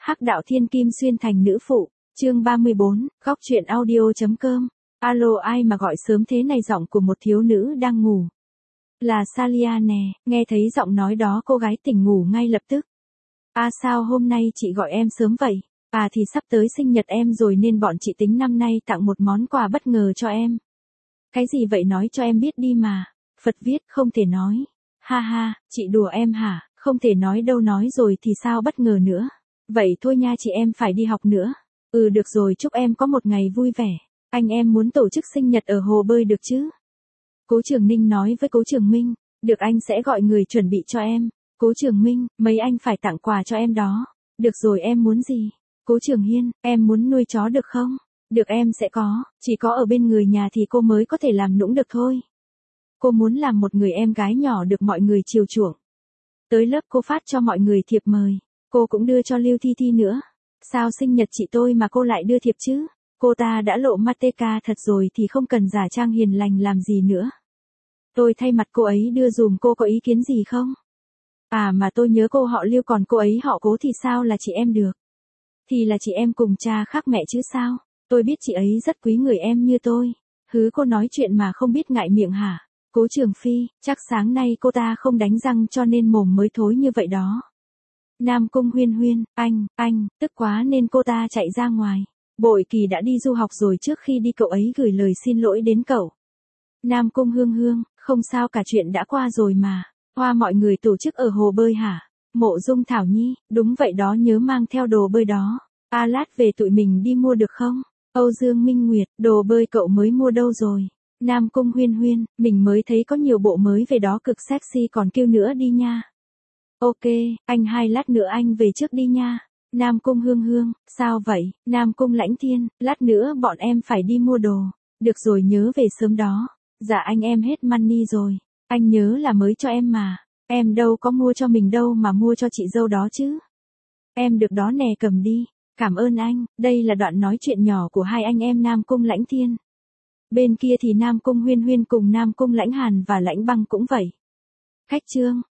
Hắc đạo thiên kim xuyên thành nữ phụ, chương 34, góc truyện audio.com. Alo, ai mà gọi sớm thế này? Giọng của một thiếu nữ đang ngủ. Là Salia nè. Nghe thấy giọng nói đó, cô gái tỉnh ngủ ngay lập tức. Sao hôm nay chị gọi em sớm vậy? Thì sắp tới sinh nhật em rồi nên bọn chị tính năm nay tặng một món quà bất ngờ cho em. Cái gì vậy, nói cho em biết đi mà. Phật viết không thể nói. Ha ha, chị đùa em hả? Không thể nói đâu, nói rồi thì sao bất ngờ nữa. Vậy thôi nha chị, em phải đi học nữa. Được rồi, chúc em có một ngày vui vẻ. Anh em muốn tổ chức sinh nhật ở hồ bơi được chứ? Cố Trường Ninh nói với Cố Trường Minh. Được, anh sẽ gọi người chuẩn bị cho em. Cố Trường Minh, mấy anh phải tặng quà cho em đó. Được rồi, em muốn gì? Cố Trường Hiên, em muốn nuôi chó được không? Được, em sẽ có, chỉ có ở bên người nhà thì cô mới có thể làm nũng được thôi. Cô muốn làm một người em gái nhỏ được mọi người chiều chuộng. Tới lớp cô phát cho mọi người thiệp mời. Cô cũng đưa cho Lưu Thi Thi nữa. Sao sinh nhật chị tôi mà cô lại đưa thiệp chứ? Cô ta đã lộ Mateka thật rồi thì không cần giả trang hiền lành làm gì nữa. Tôi thay mặt cô ấy đưa dùm, cô có ý kiến gì không? Mà tôi nhớ cô họ Lưu, còn cô ấy họ Cố thì sao là chị em được? Thì là chị em cùng cha khác mẹ chứ sao? Tôi biết chị ấy rất quý người em như tôi. Cô nói chuyện mà không biết ngại miệng hả? Cố Trường Phi, chắc sáng nay cô ta không đánh răng cho nên mồm mới thối như vậy đó. Nam Cung Huyên Huyên, anh, tức quá nên cô ta chạy ra ngoài. Bội Kỳ đã đi du học rồi, trước khi đi cậu ấy gửi lời xin lỗi đến cậu. Nam Cung Hương Hương, không sao cả, chuyện đã qua rồi mà. Hoa, mọi người tổ chức ở hồ bơi hả? Mộ Dung Thảo Nhi, đúng vậy đó, nhớ mang theo đồ bơi đó. Lát về tụi mình đi mua được không? Âu Dương Minh Nguyệt, đồ bơi cậu mới mua đâu rồi? Nam Cung Huyên Huyên, mình mới thấy có nhiều bộ mới về đó, cực sexy, còn kêu nữa đi nha. Ok, anh hai lát nữa anh về trước đi nha. Nam Cung Hương Hương, sao vậy? Nam Cung Lãnh Thiên, lát nữa bọn em phải đi mua đồ. Được rồi, nhớ về sớm đó. Dạ anh, em hết money rồi. Anh nhớ là mới cho em mà. Em đâu có mua cho mình đâu mà mua cho chị dâu đó chứ. Em được đó nè, cầm đi. Cảm ơn anh. Đây là đoạn nói chuyện nhỏ của hai anh em Nam Cung Lãnh Thiên. Bên kia thì Nam Cung Huyên Huyên cùng Nam Cung Lãnh Hàn và Lãnh Băng cũng vậy. Khách trương,